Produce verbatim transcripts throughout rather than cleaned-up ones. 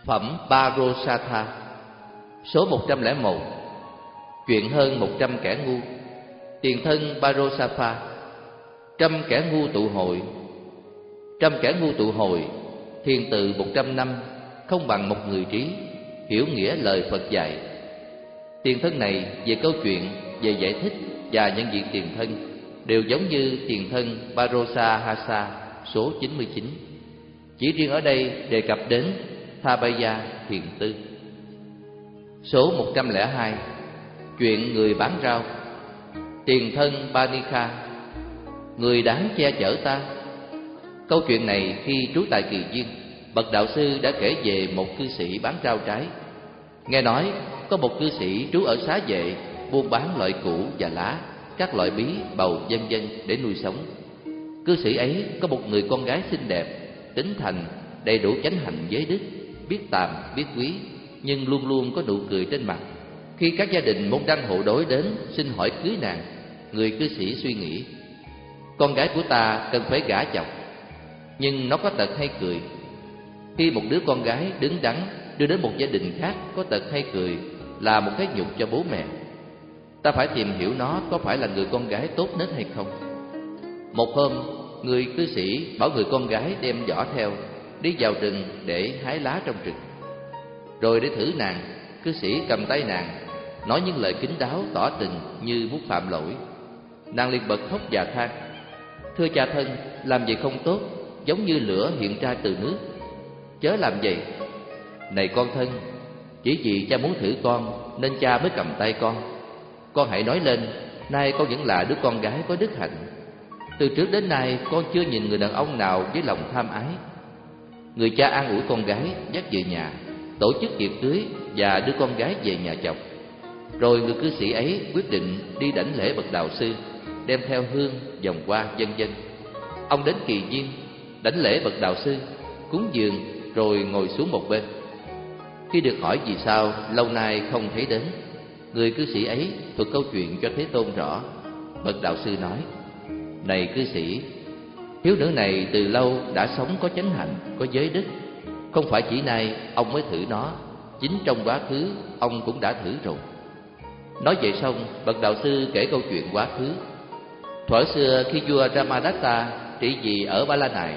Phẩm Parosatha, số một trăm lẻ một. Chuyện hơn một trăm kẻ ngu. Tiền thân Parosatha. Trăm kẻ ngu tụ hội. Trăm kẻ ngu tụ hội, thiền tự một trăm năm, không bằng một người trí, hiểu nghĩa lời Phật dạy. Tiền thân này về câu chuyện, về giải thích và nhận diện tiền thân đều giống như tiền thân Parosahasa số chín mươi chín. Chỉ riêng ở đây đề cập đến Thabaya thiền tư. Số một trăm lẻ hai. Chuyện người bán rau. Tiền thân Panikha. Người đáng che chở ta. Câu chuyện này khi trú tại Kỳ Viên, bậc đạo sư đã kể về một cư sĩ bán rau trái. Nghe nói có một cư sĩ trú ở xá vệ, buôn bán loại củ và lá, các loại bí, bầu, vân vân để nuôi sống. Cư sĩ ấy có một người con gái xinh đẹp, tính thành, đầy đủ chánh hạnh giới đức, biết tàm, biết quý, nhưng luôn luôn có nụ cười trên mặt. Khi các gia đình môn đăng hộ đối đến xin hỏi cưới nàng, người cư sĩ suy nghĩ: con gái của ta cần phải gả chồng, nhưng nó có tật hay cười. Khi một đứa con gái đứng đắn đưa đến một gia đình khác có tật hay cười là một cái nhục cho bố mẹ. Ta phải tìm hiểu nó có phải là người con gái tốt nết hay không. Một hôm, người cư sĩ bảo người con gái đem giỏ theo, đi vào rừng để hái lá trong rừng. Rồi để thử nàng, cư sĩ cầm tay nàng, nói những lời kín đáo tỏ tình như muốn phạm lỗi. Nàng liền bật khóc và than: thưa cha thân, làm vậy không tốt, giống như lửa hiện ra từ nước, chớ làm vậy. Này con thân, chỉ vì cha muốn thử con nên cha mới cầm tay con. Con hãy nói lên, nay con vẫn là đứa con gái có đức hạnh. Từ trước đến nay con chưa nhìn người đàn ông nào với lòng tham ái. Người cha an ủi con gái, dắt về nhà, tổ chức tiệc cưới và đưa con gái về nhà chồng. Rồi người cư sĩ ấy quyết định đi đảnh lễ bậc đạo sư, đem theo hương, vòng hoa, vân vân. Ông đến Kỳ Viên, đảnh lễ bậc đạo sư, cúng dường rồi ngồi xuống một bên. Khi được hỏi vì sao lâu nay không thấy đến, người cư sĩ ấy thuật câu chuyện cho Thế Tôn rõ. Bậc đạo sư nói: này cư sĩ, thiếu nữ này từ lâu đã sống có chánh hạnh, có giới đức. Không phải chỉ nay ông mới thử nó, chính trong quá khứ ông cũng đã thử rồi. Nói vậy xong, bậc đạo sư kể câu chuyện quá khứ. Thuở xưa khi vua Ramadatta trị vì ở Ba La Nại,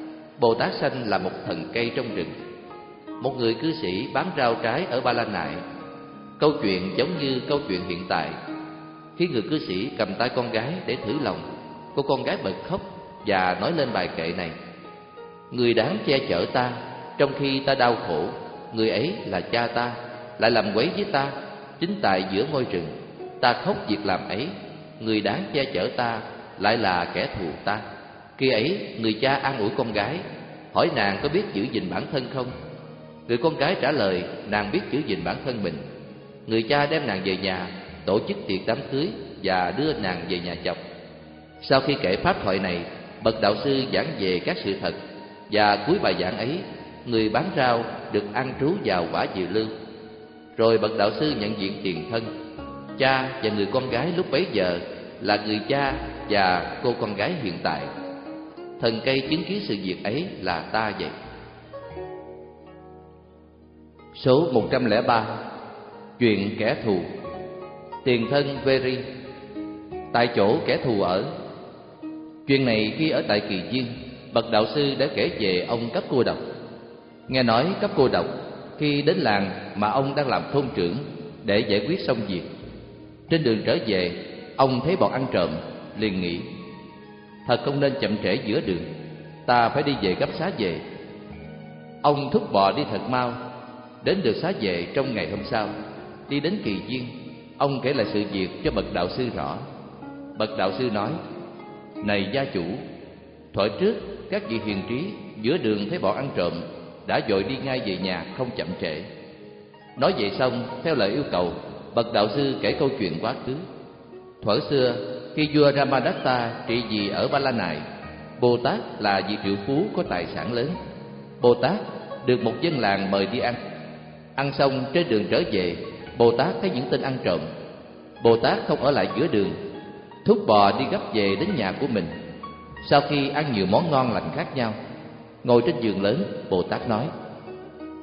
Bồ Tát Sanh là một thần cây trong rừng. Một người cư sĩ bán rau trái ở Ba La Nại. Câu chuyện giống như câu chuyện hiện tại. Khi người cư sĩ cầm tay con gái để thử lòng, cô con gái bật khóc và nói lên bài kệ này: người đáng che chở ta, trong khi ta đau khổ, người ấy là cha ta, lại làm quấy với ta, chính tại giữa ngôi rừng. Ta khóc việc làm ấy, người đáng che chở ta lại là kẻ thù ta. Khi ấy người cha an ủi con gái, hỏi nàng có biết giữ gìn bản thân không. Người con gái trả lời nàng biết giữ gìn bản thân mình. Người cha đem nàng về nhà, tổ chức tiệc đám cưới và đưa nàng về nhà chồng. Sau khi kể pháp thoại này, bậc đạo sư giảng về các sự thật, và cuối bài giảng ấy, người bán rau được ăn trú vào quả diệu lư. Rồi bậc đạo sư nhận diện tiền thân. Cha và người con gái lúc bấy giờ là người cha và cô con gái hiện tại. Thần cây chứng kiến sự việc ấy là ta vậy. Số một trăm lẻ ba. Chuyện kẻ thù. Tiền thân Veri. Tại chỗ kẻ thù ở. Chuyện này khi ở tại Kỳ Viên, bậc đạo sư đã kể về ông Cấp Cô Độc. Nghe nói Cấp Cô Độc khi đến làng mà ông đang làm thôn trưởng để giải quyết xong việc, trên đường trở về, ông thấy bọn ăn trộm, liền nghĩ: thật không nên chậm trễ giữa đường, ta phải đi về gấp xá về. Ông thúc bò đi thật mau, đến được xá về trong ngày hôm sau. Đi đến Kỳ Viên, ông kể lại sự việc cho bậc đạo sư rõ. Bậc đạo sư nói: này gia chủ, thuở trước các vị hiền trí giữa đường thấy bọn ăn trộm đã vội đi ngay về nhà, không chậm trễ. Nói vậy xong, theo lời yêu cầu, bậc đạo sư kể câu chuyện quá khứ. Thuở xưa khi vua Ramadatta trị vì ở Ba La Nại, Bồ Tát là vị triệu phú có tài sản lớn. Bồ Tát được một dân làng mời đi ăn. Ăn xong trên đường trở về, Bồ Tát thấy những tên ăn trộm. Bồ Tát không ở lại giữa đường, thúc bò đi gấp về đến nhà của mình. Sau khi ăn nhiều món ngon lành khác nhau, ngồi trên giường lớn, Bồ Tát nói: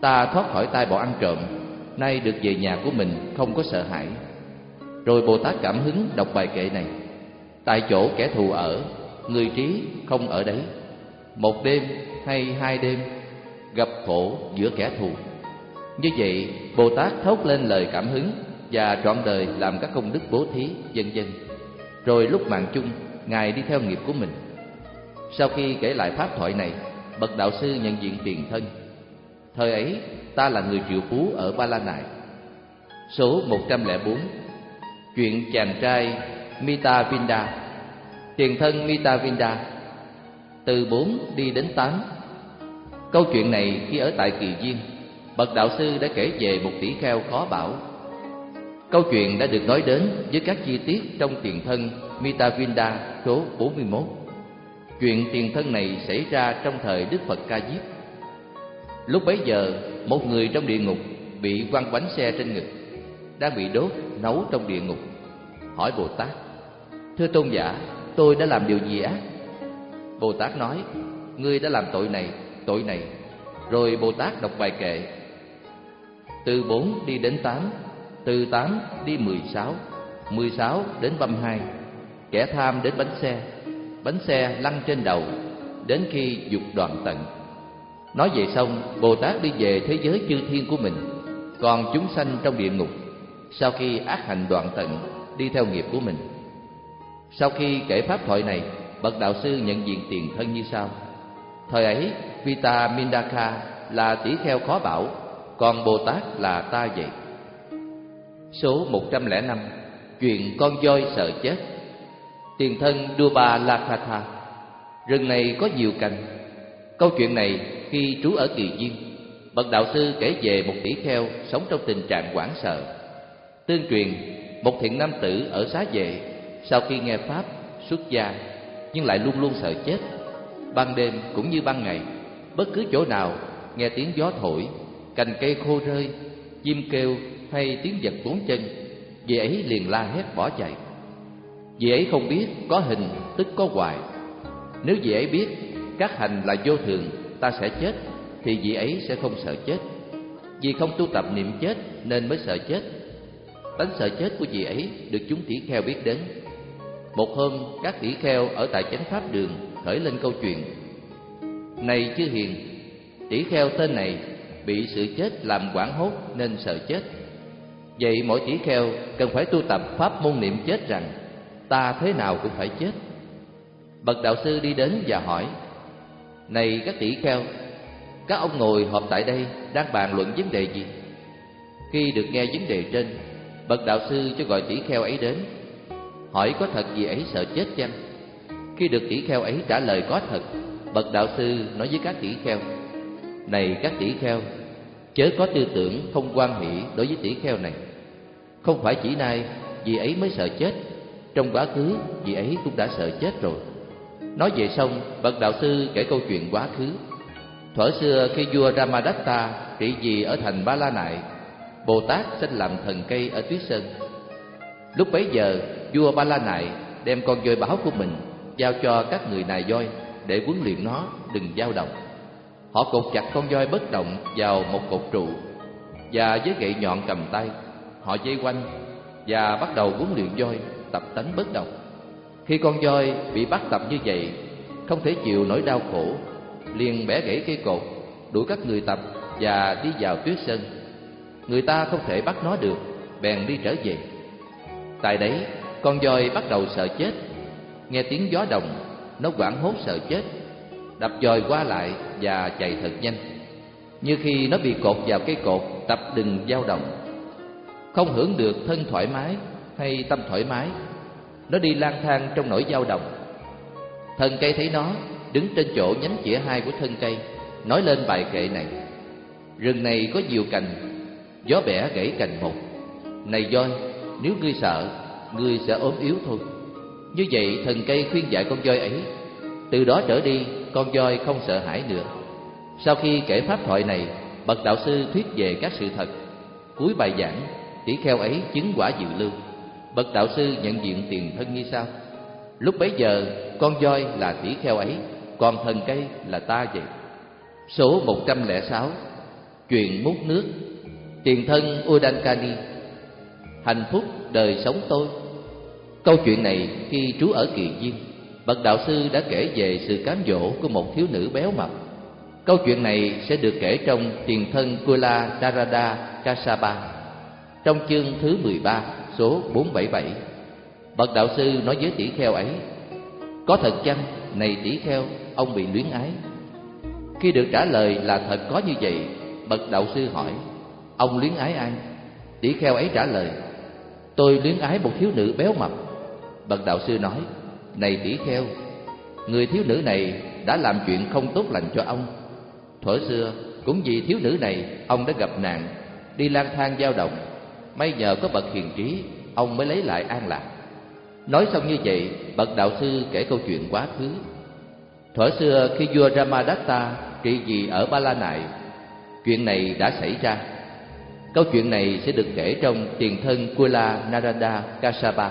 Ta thoát khỏi tay bọn ăn trộm, nay được về nhà của mình không có sợ hãi. Rồi Bồ Tát cảm hứng đọc bài kệ này: tại chỗ kẻ thù ở, người trí không ở đấy. Một đêm hay hai đêm, gặp khổ giữa kẻ thù. Như vậy Bồ Tát thốt lên lời cảm hứng và trọn đời làm các công đức bố thí, vân vân. Rồi lúc mạng chung, Ngài đi theo nghiệp của mình. Sau khi kể lại pháp thoại này, bậc đạo sư nhận diện tiền thân: thời ấy ta là người triệu phú ở Ba La Nại. Số một trăm lẻ bốn. Chuyện chàng trai Mitavinda. Tiền thân Mitavinda. Từ bốn đi đến tám. Câu chuyện này khi ở tại Kỳ Viên, bậc đạo sư đã kể về một tỷ kheo khó bảo. Câu chuyện đã được nói đến với các chi tiết trong tiền thân Mitavinda số bốn mươi mốt. Chuyện tiền thân này xảy ra trong thời Đức Phật Ca Diếp. Lúc bấy giờ, một người trong địa ngục bị quăng bánh xe trên ngực, đang bị đốt nấu trong địa ngục, hỏi Bồ Tát: thưa tôn giả, tôi đã làm điều gì ác? Bồ Tát nói: ngươi đã làm tội này, tội này. Rồi Bồ Tát đọc bài kệ: từ bốn đi đến tám, từ tám đi mười sáu, mười sáu đến ba mươi hai. Kẻ tham đến bánh xe, bánh xe lăn trên đầu, đến khi dục đoạn tận. Nói vậy xong, Bồ Tát đi về thế giới chư thiên của mình. Còn chúng sanh trong địa ngục, sau khi ác hành đoạn tận, đi theo nghiệp của mình. Sau khi kể pháp thoại này, bậc đạo sư nhận diện tiền thân như sau: thời ấy Vita Mindaka là tỷ kheo khó bảo, còn Bồ Tát là ta vậy. Số một trăm lẻ năm. Chuyện con voi sợ chết. Tiền thân Duba Lakatha. Rừng này có nhiều cành. Câu chuyện này khi trú ở Kỳ Viên, bậc đạo sư kể về một tỷ kheo sống trong tình trạng hoảng sợ. Tương truyền, một thiện nam tử ở Xá Vệ sau khi nghe pháp xuất gia, nhưng lại luôn luôn sợ chết. Ban đêm cũng như ban ngày, bất cứ chỗ nào nghe tiếng gió thổi, cành cây khô rơi, chim kêu hay tiếng vật bốn chân, vị ấy liền la hét bỏ chạy. Vị ấy không biết có hình tức có hoại. Nếu vị ấy biết các hành là vô thường, ta sẽ chết, thì vị ấy sẽ không sợ chết. Vì không tu tập niệm chết nên mới sợ chết. Tánh sợ chết của vị ấy được chúng tỷ kheo biết đến. Một hôm, các tỷ kheo ở tại chánh pháp đường khởi lên câu chuyện: này chư hiền, tỷ kheo tên này bị sự chết làm hoảng hốt nên sợ chết. Vậy mỗi tỷ kheo cần phải tu tập pháp môn niệm chết rằng ta thế nào cũng phải chết. Bậc đạo sư đi đến và hỏi: này các tỷ kheo, các ông ngồi họp tại đây đang bàn luận vấn đề gì? Khi được nghe vấn đề trên, bậc đạo sư cho gọi tỷ kheo ấy đến, hỏi có thật vị ấy sợ chết chăng? Khi được tỷ kheo ấy trả lời có thật, bậc đạo sư nói với các tỷ kheo: này các tỷ kheo, chớ có tư tưởng không hoan hỷ đối với tỷ kheo này. Không phải chỉ nay vị ấy mới sợ chết, trong quá khứ vị ấy cũng đã sợ chết rồi. Nói vậy xong, bậc đạo sư kể câu chuyện quá khứ. Thuở xưa khi vua Ramadatta trị vì ở thành Ba La Nại, Bồ Tát sinh làm thần cây ở Tuyết Sơn. Lúc bấy giờ, vua Ba La Nại đem con voi báo của mình giao cho các người nài voi để huấn luyện nó đừng dao động. Họ cột chặt con voi bất động vào một cột trụ, và với gậy nhọn cầm tay, họ vây quanh và bắt đầu huấn luyện voi tập tánh bất động. Khi con voi bị bắt tập như vậy, không thể chịu nỗi đau khổ, liền bẻ gãy cây cột, đuổi các người tập và đi vào Tuyết Sơn. Người ta không thể bắt nó được, bèn đi trở về. Tại đấy, con voi bắt đầu sợ chết. Nghe tiếng gió đồng, nó hoảng hốt sợ chết, đập dòi qua lại và chạy thật nhanh, như khi nó bị cột vào cây cột tập đừng dao động. Không hưởng được thân thoải mái hay tâm thoải mái, nó đi lang thang trong nỗi dao động. Thần cây thấy nó, đứng trên chỗ nhánh chĩa hai của thân cây, nói lên bài kệ này: rừng này có nhiều cành, gió bẻ gãy cành một. Này voi, nếu ngươi sợ, ngươi sẽ ốm yếu thôi. Như vậy thần cây khuyên dạy con voi ấy. Từ đó trở đi, con voi không sợ hãi nữa. Sau khi kể pháp thoại này, bậc đạo sư thuyết về các sự thật. Cuối bài giảng, tỷ kheo ấy chứng quả dự lưu. Bậc đạo sư nhận diện tiền thân như sau: lúc bấy giờ con voi là tỷ kheo ấy, còn thần cây là ta vậy. Số một trăm lẻ sáu. Chuyện múc nước. Tiền thân Udankani. Hạnh phúc đời sống tôi. Câu chuyện này khi trú ở Kỳ Viên, bậc đạo sư đã kể về sự cám dỗ của một thiếu nữ béo mập. Câu chuyện này sẽ được kể trong Tiền thân Kula Darada Kasapa, trong chương thứ mười ba, số bốn bảy bảy. Bậc đạo sư nói với tỷ kheo ấy: có thật chăng, này tỷ kheo, ông bị luyến ái? Khi được trả lời là thật có như vậy, bậc đạo sư hỏi: ông luyến ái ai? Tỷ kheo ấy trả lời: tôi luyến ái một thiếu nữ béo mập. Bậc đạo sư nói: này tỷ kheo, người thiếu nữ này đã làm chuyện không tốt lành cho ông. Thuở xưa cũng vì thiếu nữ này, ông đã gặp nạn, đi lang thang dao động. May nhờ có bậc hiền trí, ông mới lấy lại an lạc. Nói xong như vậy, bậc đạo sư kể câu chuyện quá khứ. Thuở xưa khi vua Ramadatta trị vì ở Ba La Nại, chuyện này đã xảy ra. Câu chuyện này sẽ được kể trong Tiền thân Kula Narada Kasapa.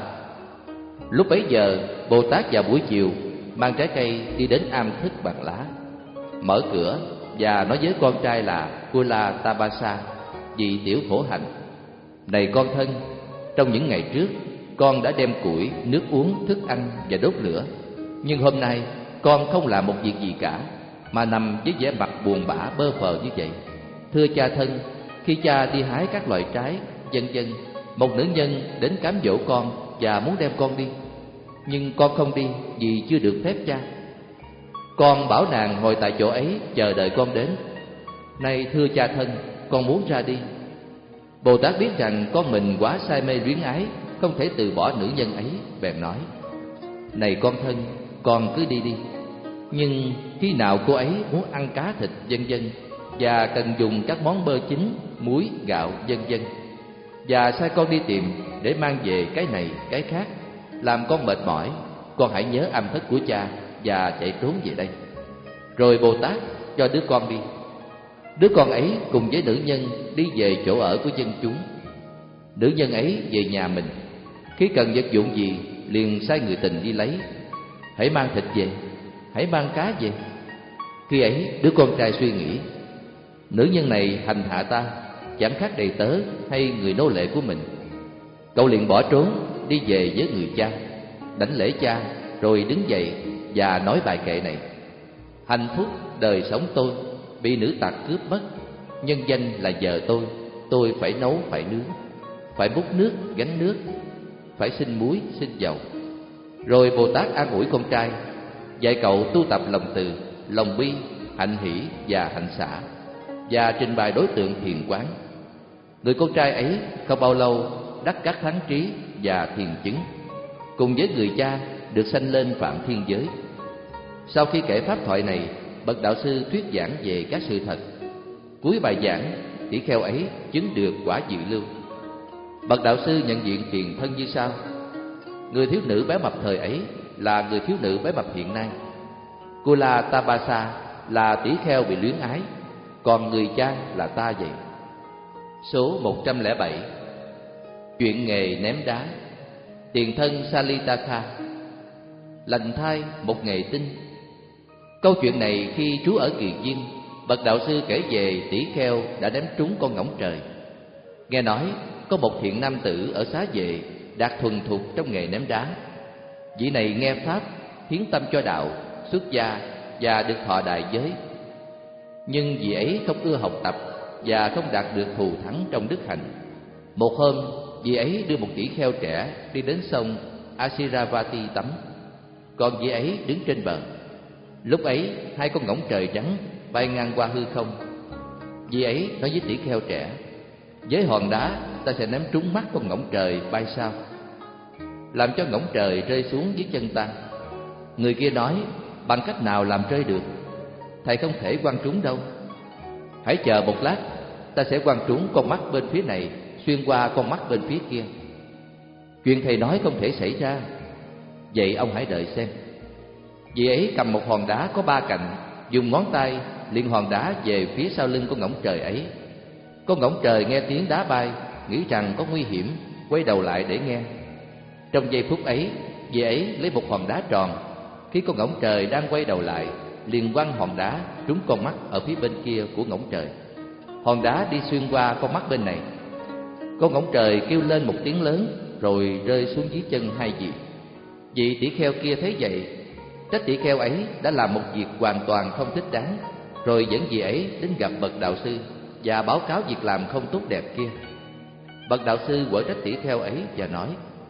Lúc bấy giờ, Bồ Tát vào buổi chiều mang trái cây đi đến am thức bằng lá, mở cửa và nói với con trai là Kula Tabasa, vị tiểu khổ hạnh: này con thân, trong những ngày trước con đã đem củi, nước uống, thức ăn và đốt lửa, nhưng hôm nay con không làm một việc gì cả, mà nằm với vẻ mặt buồn bã bơ phờ như vậy. Thưa cha thân, khi cha đi hái các loại trái, vân vân, một nữ nhân đến cám dỗ con và muốn đem con đi, nhưng con không đi vì chưa được phép cha. Con bảo nàng ngồi tại chỗ ấy chờ đợi con đến. Nay thưa cha thân, con muốn ra đi. Bồ Tát biết rằng con mình quá say mê luyến ái, không thể từ bỏ nữ nhân ấy, bèn nói: này con thân, con cứ đi đi. Nhưng khi nào cô ấy muốn ăn cá thịt vân vân và cần dùng các món bơ chín, muối, gạo vân vân, và sai con đi tìm để mang về cái này cái khác, làm con mệt mỏi, con hãy nhớ âm thất của cha và chạy trốn về đây. Rồi Bồ Tát cho đứa con đi. Đứa con ấy cùng với nữ nhân đi về chỗ ở của dân chúng. Nữ nhân ấy về nhà mình, khi cần vật dụng gì liền sai người tình đi lấy. Hãy mang thịt về, hãy mang cá về. Khi ấy đứa con trai suy nghĩ: nữ nhân này hành hạ ta, chẳng khác đầy tớ hay người nô lệ của mình. Cậu liền bỏ trốn đi về với người cha, đảnh lễ cha, rồi đứng dậy và nói bài kệ này: hạnh phúc đời sống tôi bị nữ tặc cướp mất, nhân danh là vợ tôi, tôi phải nấu phải nướng, phải múc nước gánh nước, phải xin muối xin dầu. Rồi Bồ Tát an ủi con trai, dạy cậu tu tập lòng từ, lòng bi, hạnh hỷ và hạnh xả, và trình bày đối tượng thiền quán. Người con trai ấy không bao lâu đắc các thắng trí và thiền chứng, cùng với người cha được sanh lên phạm thiên giới. Sau khi kể pháp thoại này, bậc đạo sư thuyết giảng về các sự thật. Cuối bài giảng, tỷ kheo ấy chứng được quả dự lưu. Bậc đạo sư nhận diện tiền thân như sau: người thiếu nữ béo mập thời ấy là người thiếu nữ béo mập hiện nay. Kula Tabasa là tỷ kheo bị luyến ái, còn người cha là ta vậy. Số một trăm lẻ bảy. Chuyện nghề ném đá. Tiền thân Salitaka. Lành thai một nghề tinh. Câu chuyện này khi trú ở Kỳ Viên, bậc đạo sư kể về tỷ kheo đã ném trúng con ngỗng trời. Nghe nói có một thiện nam tử ở Xá Vệ đạt thuần thục trong nghề ném đá. Vị này nghe pháp, hiến tâm cho đạo, xuất gia và được thọ đại giới. Nhưng vị ấy không ưa học tập và không đạt được thù thắng trong đức hạnh. Một hôm, vị ấy đưa một tỷ kheo trẻ đi đến sông Asiravati tắm, còn vị ấy đứng trên bờ. Lúc ấy hai con ngỗng trời trắng bay ngang qua hư không. Vị ấy nói với tỷ kheo trẻ: với hòn đá ta sẽ ném trúng mắt con ngỗng trời bay sao, làm cho ngỗng trời rơi xuống dưới chân ta. Người kia nói: bằng cách nào làm rơi được, thầy không thể quăng trúng đâu. Hãy chờ một lát, ta sẽ quăng trúng con mắt bên phía này xuyên qua con mắt bên phía kia. Chuyện thầy nói không thể xảy ra. Vậy ông hãy đợi xem. Vị ấy cầm một hòn đá có ba cạnh, dùng ngón tay liền hòn đá về phía sau lưng con ngỗng trời ấy. Con ngỗng trời nghe tiếng đá bay, nghĩ rằng có nguy hiểm, quay đầu lại để nghe. Trong giây phút ấy, vị ấy lấy một hòn đá tròn. Khi con ngỗng trời đang quay đầu lại, liền quăng hòn đá trúng con mắt ở phía bên kia của ngỗng trời. hòn đá đi xuyên qua con mắt bên này. Con ngỗng trời kêu lên một tiếng lớn rồi rơi xuống dưới chân hai vị. Vị tỷ kheo kia thấy vậy, trách tỷ kheo ấy đã làm một việc hoàn toàn không thích đáng, rồi dẫn vị ấy đến gặp bậc đạo sư và báo cáo việc làm không tốt đẹp kia. Bậc đạo sư quở trách tỷ kheo ấy và nói: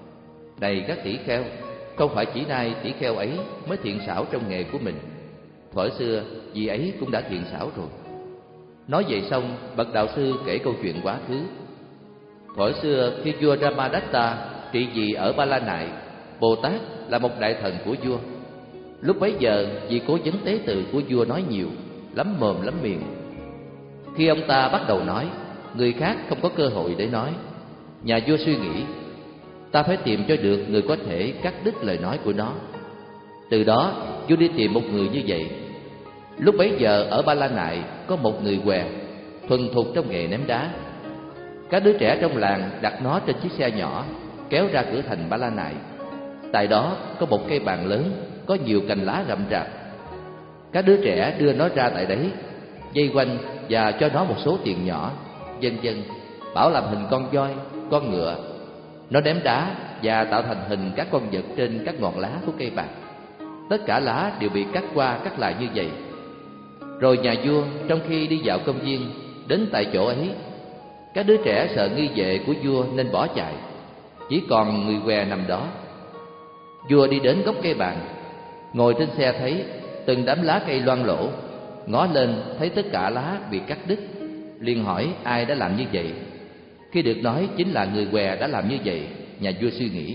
Này các tỷ kheo, không phải chỉ nay tỷ kheo ấy mới thiện xảo trong nghề của mình, thuở xưa vị ấy cũng đã thiện xảo rồi. Nói vậy xong, bậc đạo sư kể câu chuyện quá khứ. Thuở xưa khi vua Ramadatta trị vì ở Ba La Nại, Bồ Tát là một đại thần của vua. Lúc bấy giờ vị cố vấn tế tự của vua nói nhiều, lắm mồm lắm miệng. Khi ông ta bắt đầu nói, người khác không có cơ hội để nói. Nhà vua suy nghĩ, ta phải tìm cho được người có thể cắt đứt lời nói của nó. Từ đó vua đi tìm một người như vậy. Lúc bấy giờ ở Ba La Nại có một người què thuần thục trong nghề ném đá. Các đứa trẻ trong làng đặt nó trên chiếc xe nhỏ kéo ra cửa thành Ba La Nại. Tại đó có một cây bàn lớn có nhiều cành lá rậm rạp. Các đứa trẻ đưa nó ra tại đấy, vây quanh và cho nó một số tiền nhỏ, vân vân, bảo làm hình con voi, con ngựa. Nó ném đá và tạo thành hình các con vật trên các ngọn lá của cây bạc. Tất cả lá đều bị cắt qua cắt lại như vậy. Rồi nhà vua trong khi đi dạo công viên đến tại chỗ ấy, các đứa trẻ sợ nghi vệ của vua nên bỏ chạy, chỉ còn người què nằm đó. Vua đi đến gốc cây bàn, ngồi trên xe thấy từng đám lá cây loang lổ, ngó lên thấy tất cả lá bị cắt đứt, liền hỏi ai đã làm như vậy. Khi được nói chính là người què đã làm như vậy, nhà vua suy nghĩ,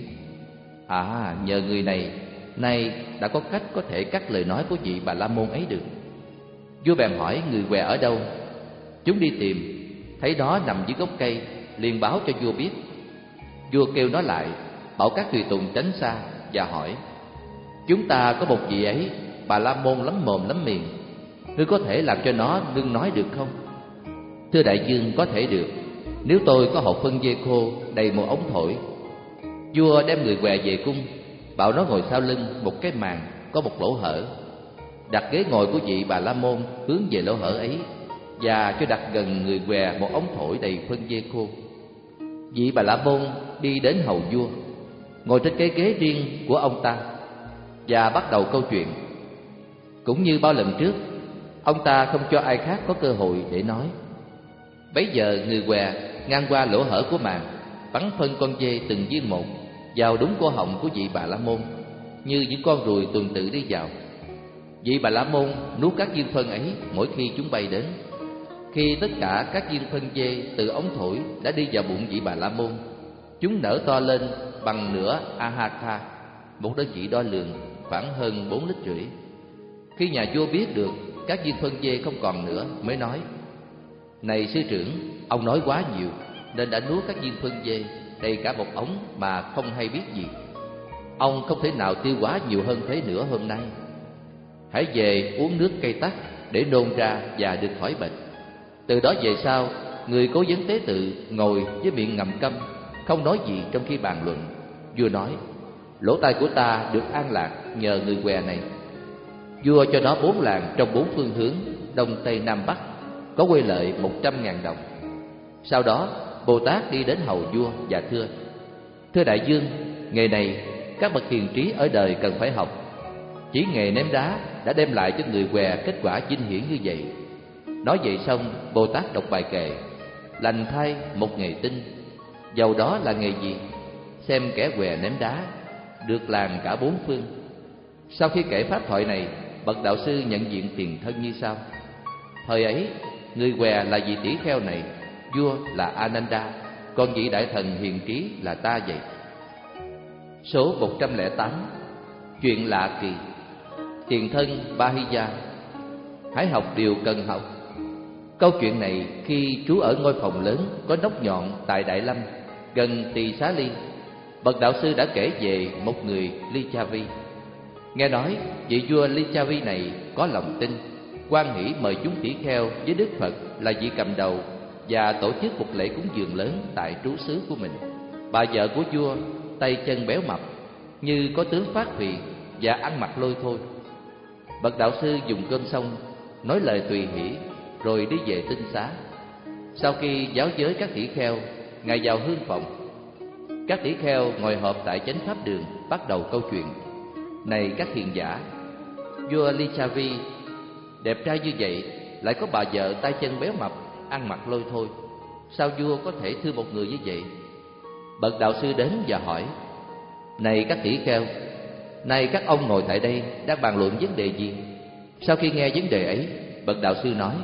à, nhờ người này nay đã có cách có thể cắt lời nói của vị Bà La Môn ấy được. Vua bèn hỏi người què ở đâu. Chúng đi tìm, thấy nó nằm dưới gốc cây, liền báo cho vua biết. Vua kêu nó lại, bảo các tùy tùng tránh xa và hỏi, chúng ta có một vị ấy, Bà La Môn lắm mồm lắm miệng, ngươi có thể làm cho nó ngưng nói được không? Thưa đại vương, có thể được, nếu tôi có hộp phân dê khô đầy một ống thổi. Vua đem người què về cung, bảo nó ngồi sau lưng một cái màn có một lỗ hở, đặt ghế ngồi của vị Bà La Môn hướng về lỗ hở ấy, và cho đặt gần người què một ống thổi đầy phân dê khô. Vị Bà La Môn đi đến hầu vua, ngồi trên cái ghế riêng của ông ta và bắt đầu câu chuyện. Cũng như bao lần trước, ông ta không cho ai khác có cơ hội để nói. Bấy giờ người què ngang qua lỗ hở của màn, bắn phân con dê từng viên một vào đúng cổ họng của vị Bà La Môn, như những con ruồi tuần tự đi vào. Vị Bà La Môn nuốt các viên phân ấy mỗi khi chúng bay đến. Khi tất cả các viên phân dê từ ống thổi đã đi vào bụng vị Bà La Môn, chúng nở to lên bằng nửa ahaka, một đơn vị đo lường khoảng hơn bốn lít rưỡi. Khi nhà vua biết được các viên phân dê không còn nữa, mới nói, này sư trưởng, ông nói quá nhiều nên đã nuốt các viên phân dê đầy cả một ống mà không hay biết gì. Ông không thể nào tiêu hóa nhiều hơn thế nữa hôm nay. Hãy về uống nước cây tắc để nôn ra và được khỏi bệnh. Từ đó về sau, người cố vấn tế tự ngồi với miệng ngậm câm, không nói gì trong khi bàn luận. Vua nói, lỗ tai của ta được an lạc nhờ người què này. Vua cho nó bốn làng trong bốn phương hướng đông tây nam bắc, có quay lợi một trăm ngàn đồng. Sau đó Bồ Tát đi đến hầu vua và thưa, thưa đại vương, nghề này các bậc hiền trí ở đời cần phải học. Chỉ nghề ném đá đã đem lại cho người què kết quả vinh hiển như vậy. Nói vậy xong, Bồ Tát đọc bài kệ, lành thay một nghề tinh, dầu đó là nghề gì, xem kẻ què ném đá được làng cả bốn phương. Sau khi kể pháp thoại này, bậc đạo sư nhận diện tiền thân như sau. Thời ấy, người què là vị tỷ kheo này, vua là Ananda, còn vị đại thần hiền trí là ta vậy. Số một trăm lẻ tám. Chuyện lạ kỳ. Tiền thân Bahiya. Hãy học điều cần học. Câu chuyện này khi trú ở ngôi phòng lớn có nóc nhọn tại Đại Lâm, gần Tỳ Xá Ly, bậc đạo sư đã kể về một người Lichavi. Nghe nói vị vua Lichavi này có lòng tin, hoan hỷ mời chúng tỷ kheo với Đức Phật là vị cầm đầu và tổ chức một lễ cúng dường lớn tại trú xứ của mình. Bà vợ của vua tay chân béo mập, như có tướng phát phì và ăn mặc lôi thôi. Bậc đạo sư dùng cơm xong, nói lời tùy hỷ rồi đi về tinh xá. Sau khi giáo giới các tỷ kheo, Ngài vào hương phòng. Các tỷ kheo ngồi họp tại chánh pháp đường, bắt đầu câu chuyện. Này các hiền giả, vua Lichavi đẹp trai như vậy, lại có bà vợ tay chân béo mập, ăn mặc lôi thôi. Sao vua có thể thương một người như vậy? Bậc đạo sư đến và hỏi: Này các tỷ kheo, nay các ông ngồi tại đây đang bàn luận vấn đề gì? Sau khi nghe vấn đề ấy, bậc đạo sư nói: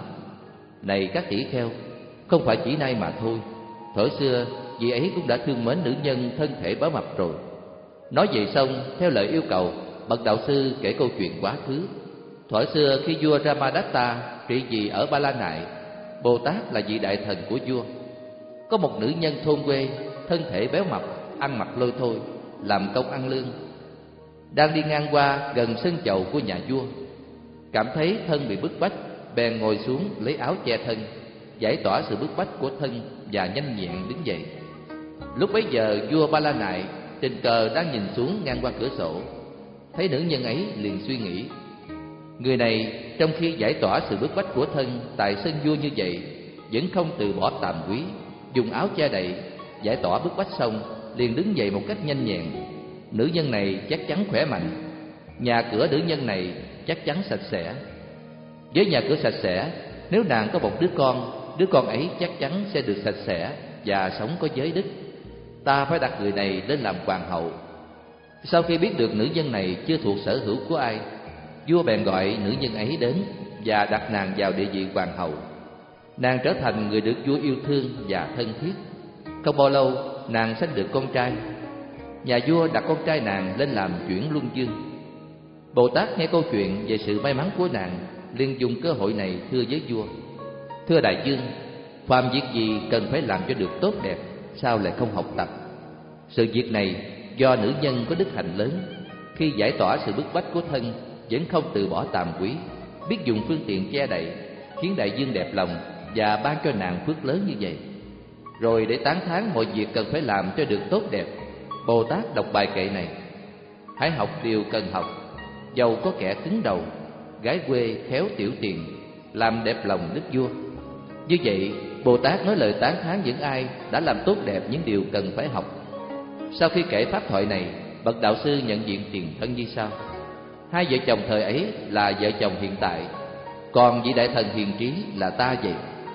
Này các tỷ kheo, không phải chỉ nay mà thôi, thuở xưa vị ấy cũng đã thương mến nữ nhân thân thể béo mập rồi. Nói vậy xong, theo lời yêu cầu, bậc đạo sư kể câu chuyện quá khứ. Thuở xưa khi vua Ramadatta trị vì ở Ba La Nại, Bồ Tát là vị đại thần của vua. Có một nữ nhân thôn quê, thân thể béo mập, ăn mặc lôi thôi, làm công ăn lương, đang đi ngang qua gần sân chầu của nhà vua. Cảm thấy thân bị bức bách, bèn ngồi xuống lấy áo che thân, giải tỏa sự bức bách của thân và nhanh nhẹn đứng dậy. Lúc bấy giờ vua Ba La Nại tình cờ đang nhìn xuống ngang qua cửa sổ, thấy nữ nhân ấy liền suy nghĩ: người này trong khi giải tỏa sự bức bách của thân tại sân vua như vậy, vẫn không từ bỏ tàm quý, dùng áo che đậy, giải tỏa bức bách xong liền đứng dậy một cách nhanh nhẹn. Nữ nhân này chắc chắn khỏe mạnh, nhà cửa nữ nhân này chắc chắn sạch sẽ. Với nhà cửa sạch sẽ, nếu nàng có một đứa con, đứa con ấy chắc chắn sẽ được sạch sẽ và sống có giới đức. Ta phải đặt người này lên làm hoàng hậu. Sau khi biết được nữ nhân này chưa thuộc sở hữu của ai, vua bèn gọi nữ nhân ấy đến và đặt nàng vào địa vị hoàng hậu. Nàng trở thành người được vua yêu thương và thân thiết. Không bao lâu, nàng sanh được con trai. Nhà vua đặt con trai nàng lên làm chuyển luân dương. Bồ Tát nghe câu chuyện về sự may mắn của nàng, liền dùng cơ hội này thưa với vua: Thưa đại vương, phàm việc gì cần phải làm cho được tốt đẹp, sao lại không học tập? Sự việc này do nữ nhân có đức hạnh lớn, khi giải tỏa sự bức bách của thân vẫn không từ bỏ tàm quý, biết dùng phương tiện che đậy, khiến đại vương đẹp lòng và ban cho nàng phước lớn như vậy. Rồi để tán thán mọi việc cần phải làm cho được tốt đẹp, Bồ Tát đọc bài kệ này: Hãy học điều cần học, dầu có kẻ cứng đầu, gái quê khéo tiểu tiền, làm đẹp lòng đức vua. Như vậy, Bồ Tát nói lời tán thán những ai đã làm tốt đẹp những điều cần phải học. Sau khi kể pháp thoại này, bậc đạo sư nhận diện tiền thân như sau: hai vợ chồng thời ấy là vợ chồng hiện tại, còn vị đại thần hiền trí là ta vậy.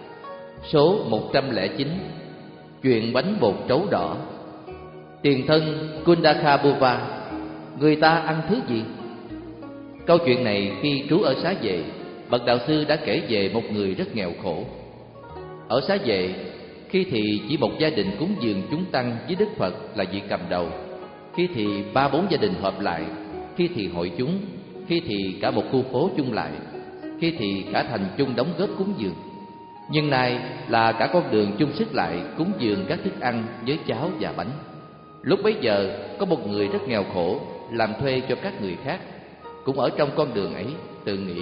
Số một trăm lẻ chín. Chuyện bánh bột trấu đỏ. Tiền thân Kundakabhuva, người ta ăn thứ gì? Câu chuyện này khi trú ở Xá Vệ, bậc đạo sư đã kể về một người rất nghèo khổ. Ở Xá Vệ, khi thì chỉ một gia đình cúng dường chúng tăng với Đức Phật là vị cầm đầu, khi thì ba bốn gia đình họp lại, khi thì hội chúng, khi thì cả một khu phố chung lại, khi thì cả thành chung đóng góp cúng dường. Nhưng nay là cả con đường chung sức lại cúng dường các thức ăn với cháo và bánh. Lúc bấy giờ có một người rất nghèo khổ làm thuê cho các người khác, cũng ở trong con đường ấy, tự nghĩ: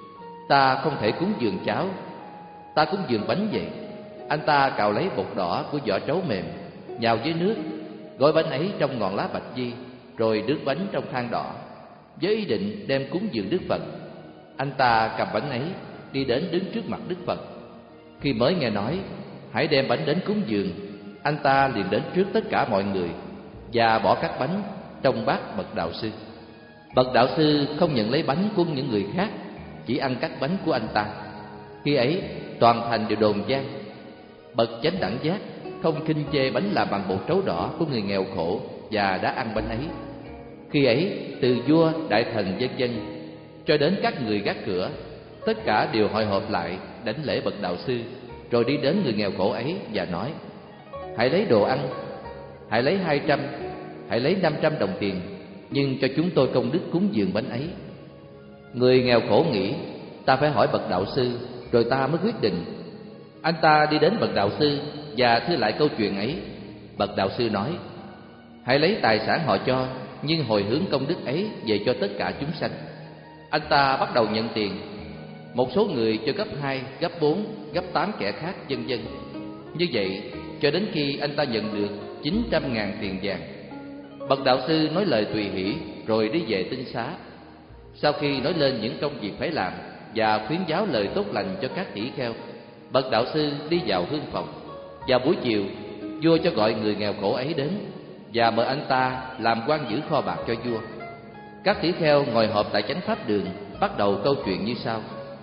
ta không thể cúng dường cháo, ta cúng dường bánh vậy. Anh ta cào lấy bột đỏ của vỏ trấu mềm, nhào với nước, gói bánh ấy trong ngọn lá bạch di, rồi đứt bánh trong than đỏ, với ý định đem cúng dường Đức Phật. Anh ta cầm bánh ấy đi đến đứng trước mặt Đức Phật. Khi mới nghe nói hãy đem bánh đến cúng dường, anh ta liền đến trước tất cả mọi người và bỏ các bánh trong bát bậc đạo sư. Bậc đạo sư không nhận lấy bánh của những người khác, chỉ ăn các bánh của anh ta. Khi ấy toàn thành đều đồn vang: bậc chánh đẳng giác không khinh chê bánh làm bằng bột trấu đỏ của người nghèo khổ và đã ăn bánh ấy. Khi ấy từ vua, đại thần, vân vân cho đến các người gác cửa, tất cả đều hội họp lại đánh lễ bậc đạo sư, rồi đi đến người nghèo khổ ấy và nói: hãy lấy đồ ăn, hãy lấy hai trăm, hãy lấy năm trăm đồng tiền, nhưng cho chúng tôi công đức cúng dường bánh ấy. Người nghèo khổ nghĩ: ta phải hỏi bậc đạo sư, rồi ta mới quyết định. Anh ta đi đến bậc đạo sư và thưa lại câu chuyện ấy. Bậc đạo sư nói: hãy lấy tài sản họ cho, nhưng hồi hướng công đức ấy về cho tất cả chúng sanh. Anh ta bắt đầu nhận tiền. Một số người cho gấp hai, gấp bốn, gấp tám kẻ khác, vân vân. Như vậy cho đến khi anh ta nhận được chín trăm ngàn tiền vàng. Bậc đạo sư nói lời tùy hỷ rồi đi về tinh xá. Sau khi nói lên những công việc phải làm và khuyến giáo lời tốt lành cho các tỷ kheo, bậc đạo sư đi vào hương phòng. Vào buổi chiều, vua cho gọi người nghèo khổ ấy đến và mời anh ta làm quan giữ kho bạc cho vua. Các tỷ kheo ngồi họp tại chánh pháp đường, bắt đầu câu chuyện như sau: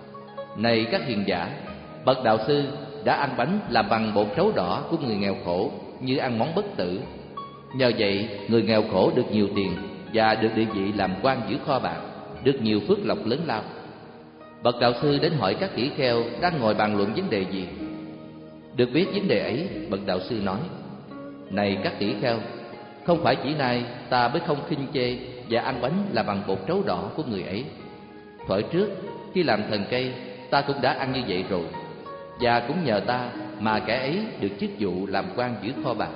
Này các hiền giả, bậc đạo sư đã ăn bánh làm bằng bột trấu đỏ của người nghèo khổ như ăn món bất tử. Nhờ vậy, người nghèo khổ được nhiều tiền và được địa vị làm quan giữ kho bạc, được nhiều phước lộc lớn lao. Bậc đạo sư đến hỏi các tỷ kheo đang ngồi bàn luận vấn đề gì. Được biết vấn đề ấy, bậc đạo sư nói: Này các tỷ kheo, không phải chỉ nay ta mới không khinh chê và ăn bánh là bằng bột trấu đỏ của người ấy. Thuở trước, khi làm thần cây, ta cũng đã ăn như vậy rồi, và cũng nhờ ta mà kẻ ấy được chức vụ làm quan giữ kho bạc.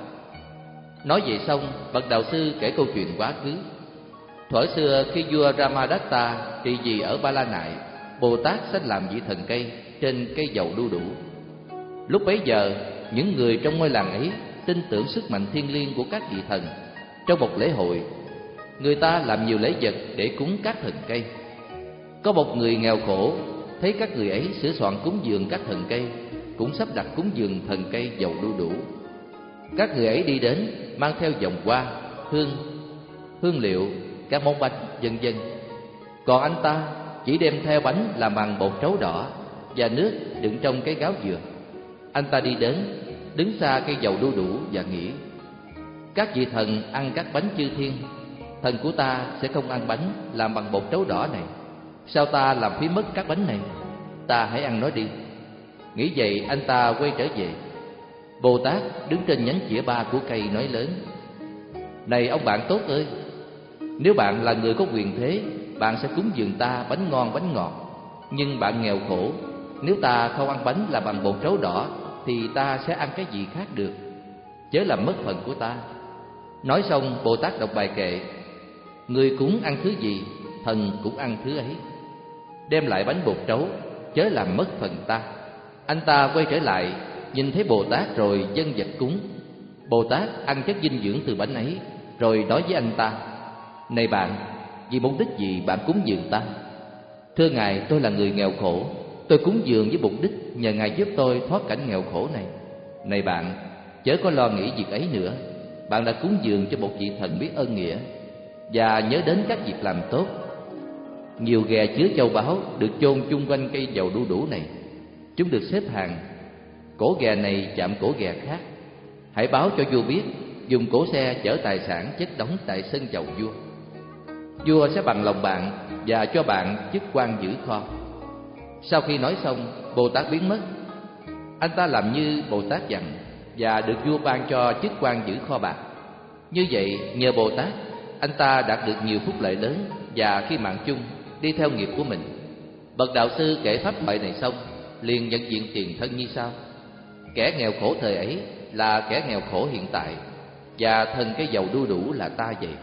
Nói vậy xong, bậc đạo sư kể câu chuyện quá khứ. Thuở xưa, khi vua Ramadatta trị vì ở Ba La Nại, Bồ Tát sanh làm vị thần cây trên cây dầu đu đủ. Lúc bấy giờ, những người trong ngôi làng ấy tin tưởng sức mạnh thiêng liêng của các vị thần. Trong một lễ hội, người ta làm nhiều lễ vật để cúng các thần cây. Có một người nghèo khổ thấy các người ấy sửa soạn cúng dường các thần cây, cũng sắp đặt cúng dường thần cây dầu đu đủ. Các người ấy đi đến mang theo vòng hoa, hương, hương liệu, các món bánh, vân vân. Còn anh ta chỉ đem theo bánh làm bằng bột trấu đỏ và nước đựng trong cái gáo dừa. Anh ta đi đến, đứng xa cây dầu đu đủ và nghĩ: Các vị thần ăn các bánh chư thiên, thần của ta sẽ không ăn bánh làm bằng bột trấu đỏ này. Sao ta làm phí mất các bánh này? Ta hãy ăn nó đi. Nghĩ vậy, anh ta quay trở về. Bồ Tát đứng trên nhánh chĩa ba của cây nói lớn: Này ông bạn tốt ơi, nếu bạn là người có quyền thế, bạn sẽ cúng dường ta bánh ngon bánh ngọt. Nhưng bạn nghèo khổ, nếu ta không ăn bánh là bằng bột trấu đỏ thì ta sẽ ăn cái gì khác được? Chớ làm mất phần của ta. Nói xong, Bồ Tát đọc bài kệ: Người cúng ăn thứ gì, thần cũng ăn thứ ấy. Đem lại bánh bột trấu, chớ làm mất phần ta. Anh ta quay trở lại, nhìn thấy Bồ Tát rồi dâng vật cúng. Bồ Tát ăn chất dinh dưỡng từ bánh ấy, rồi nói với anh ta: Này bạn, vì mục đích gì bạn cúng dường ta? Thưa Ngài, tôi là người nghèo khổ, tôi cúng dường với mục đích nhờ Ngài giúp tôi thoát cảnh nghèo khổ này. Này bạn, chớ có lo nghĩ việc ấy nữa. Bạn đã cúng dường cho một vị thần biết ơn nghĩa, và nhớ đến các việc làm tốt. Nhiều ghè chứa châu báu được chôn chung quanh cây dầu đu đủ này. Chúng được xếp hàng, cổ ghè này chạm cổ ghè khác. Hãy báo cho vua biết, dùng cỗ xe chở tài sản chất đóng tại sân chầu vua. Vua sẽ bằng lòng bạn và cho bạn chức quan giữ kho. Sau khi nói xong, Bồ Tát biến mất. Anh ta làm như Bồ Tát dặn và được vua ban cho chức quan giữ kho bạc. Như vậy, nhờ Bồ Tát, anh ta đạt được nhiều phúc lợi lớn và khi mạng chung đi theo nghiệp của mình. Bậc đạo sư kể pháp thoại này xong, liền nhận diện tiền thân như sau: Kẻ nghèo khổ thời ấy là kẻ nghèo khổ hiện tại, và thần cây dầu đu đủ là ta vậy.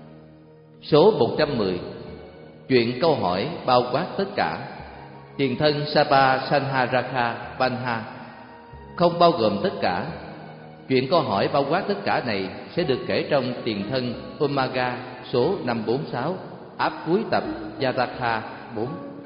Số một trăm mười. Chuyện câu hỏi bao quát tất cả. Tiền thân Sapa Sanharaka Vanha không bao gồm tất cả. Chuyện câu hỏi bao quát tất cả này sẽ được kể trong tiền thân Umaga số năm bốn sáu, áp cuối tập Yataka bốn.